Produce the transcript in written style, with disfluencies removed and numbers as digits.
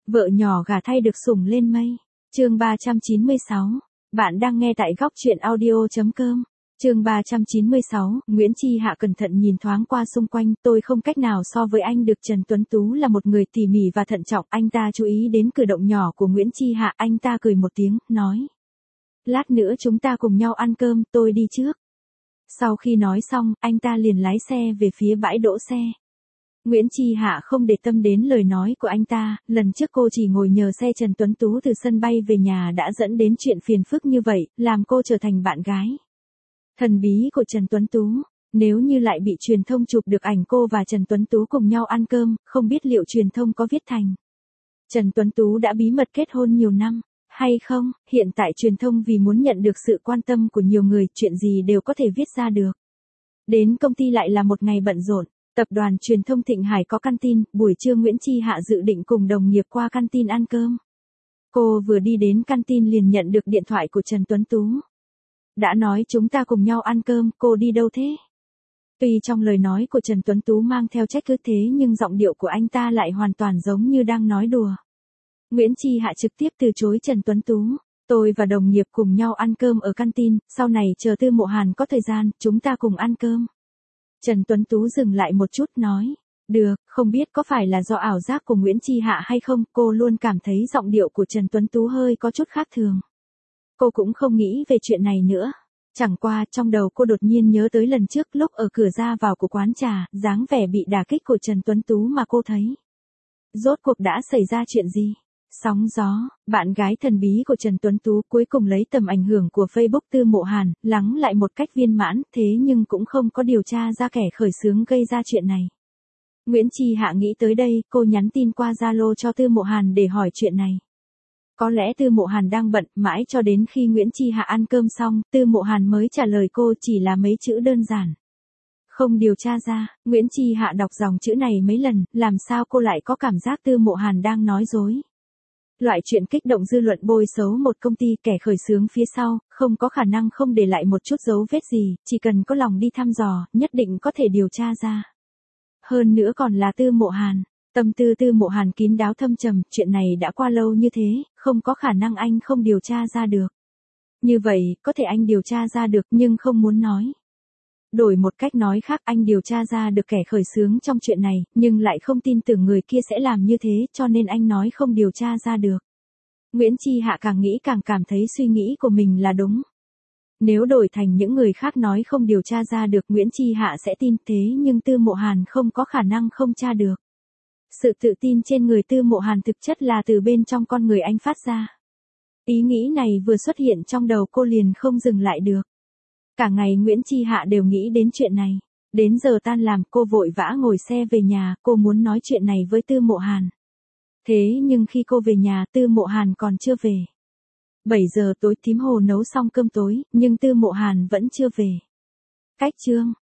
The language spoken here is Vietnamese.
Vợ nhỏ gả thay được sủng lên mây. Chương 396. Bạn đang nghe tại góc truyện audio.com. Chương 396, Nguyễn Chi Hạ cẩn thận nhìn thoáng qua xung quanh, tôi không cách nào so với anh được. Trần Tuấn Tú là một người tỉ mỉ và thận trọng, anh ta chú ý đến cử động nhỏ của Nguyễn Chi Hạ, anh ta cười một tiếng, nói. Lát nữa chúng ta cùng nhau ăn cơm, tôi đi trước. Sau khi nói xong, anh ta liền lái xe về phía bãi đỗ xe. Nguyễn Chi Hạ không để tâm đến lời nói của anh ta, lần trước cô chỉ ngồi nhờ xe Trần Tuấn Tú từ sân bay về nhà đã dẫn đến chuyện phiền phức như vậy, làm cô trở thành bạn gái thần bí của Trần Tuấn Tú. Nếu như lại bị truyền thông chụp được ảnh cô và Trần Tuấn Tú cùng nhau ăn cơm, không biết liệu truyền thông có viết thành Trần Tuấn Tú đã bí mật kết hôn nhiều năm, hay không. Hiện tại truyền thông vì muốn nhận được sự quan tâm của nhiều người, chuyện gì đều có thể viết ra được. Đến công ty lại là một ngày bận rộn. Tập đoàn truyền thông Thịnh Hải có canteen, buổi trưa Nguyễn Chi Hạ dự định cùng đồng nghiệp qua canteen ăn cơm. Cô vừa đi đến canteen liền nhận được điện thoại của Trần Tuấn Tú. Đã nói chúng ta cùng nhau ăn cơm, cô đi đâu thế? Tuy trong lời nói của Trần Tuấn Tú mang theo trách cứ thế nhưng giọng điệu của anh ta lại hoàn toàn giống như đang nói đùa. Nguyễn Chi Hạ trực tiếp từ chối Trần Tuấn Tú. Tôi và đồng nghiệp cùng nhau ăn cơm ở canteen, sau này chờ Tư Mộ Hàn có thời gian, chúng ta cùng ăn cơm. Trần Tuấn Tú dừng lại một chút nói. Được, không biết có phải là do ảo giác của Nguyễn Chi Hạ hay không, cô luôn cảm thấy giọng điệu của Trần Tuấn Tú hơi có chút khác thường. Cô cũng không nghĩ về chuyện này nữa. Chẳng qua, trong đầu cô đột nhiên nhớ tới lần trước lúc ở cửa ra vào của quán trà, dáng vẻ bị đả kích của Trần Tuấn Tú mà cô thấy. Rốt cuộc đã xảy ra chuyện gì? Sóng gió, bạn gái thần bí của Trần Tuấn Tú cuối cùng lấy tầm ảnh hưởng của Facebook Tư Mộ Hàn, lắng lại một cách viên mãn, thế nhưng cũng không có điều tra ra kẻ khởi xướng gây ra chuyện này. Nguyễn Chi Hạ nghĩ tới đây, cô nhắn tin qua Zalo cho Tư Mộ Hàn để hỏi chuyện này. Có lẽ Tư Mộ Hàn đang bận, mãi cho đến khi Nguyễn Chi Hạ ăn cơm xong, Tư Mộ Hàn mới trả lời cô chỉ là mấy chữ đơn giản. Không điều tra ra. Nguyễn Chi Hạ đọc dòng chữ này mấy lần, làm sao cô lại có cảm giác Tư Mộ Hàn đang nói dối. Loại chuyện kích động dư luận bôi xấu một công ty, kẻ khởi xướng phía sau, không có khả năng không để lại một chút dấu vết gì, chỉ cần có lòng đi thăm dò, nhất định có thể điều tra ra. Hơn nữa còn là Tư Mộ Hàn. Tâm tư Tư Mộ Hàn kín đáo thâm trầm, chuyện này đã qua lâu như thế, không có khả năng anh không điều tra ra được. Như vậy, có thể anh điều tra ra được nhưng không muốn nói. Đổi một cách nói khác, anh điều tra ra được kẻ khởi xướng trong chuyện này, nhưng lại không tin tưởng người kia sẽ làm như thế, cho nên anh nói không điều tra ra được. Nguyễn Chi Hạ càng nghĩ càng cảm thấy suy nghĩ của mình là đúng. Nếu đổi thành những người khác nói không điều tra ra được, Nguyễn Chi Hạ sẽ tin, thế nhưng Tư Mộ Hàn không có khả năng không tra được. Sự tự tin trên người Tư Mộ Hàn thực chất là từ bên trong con người anh phát ra. Ý nghĩ này vừa xuất hiện trong đầu cô liền không dừng lại được. Cả ngày Nguyễn Chi Hạ đều nghĩ đến chuyện này. Đến giờ tan làm cô vội vã ngồi xe về nhà, cô muốn nói chuyện này với Tư Mộ Hàn. Thế nhưng khi cô về nhà, Tư Mộ Hàn còn chưa về. 7 giờ tối, thím Hồ nấu xong cơm tối, nhưng Tư Mộ Hàn vẫn chưa về. Cách chương.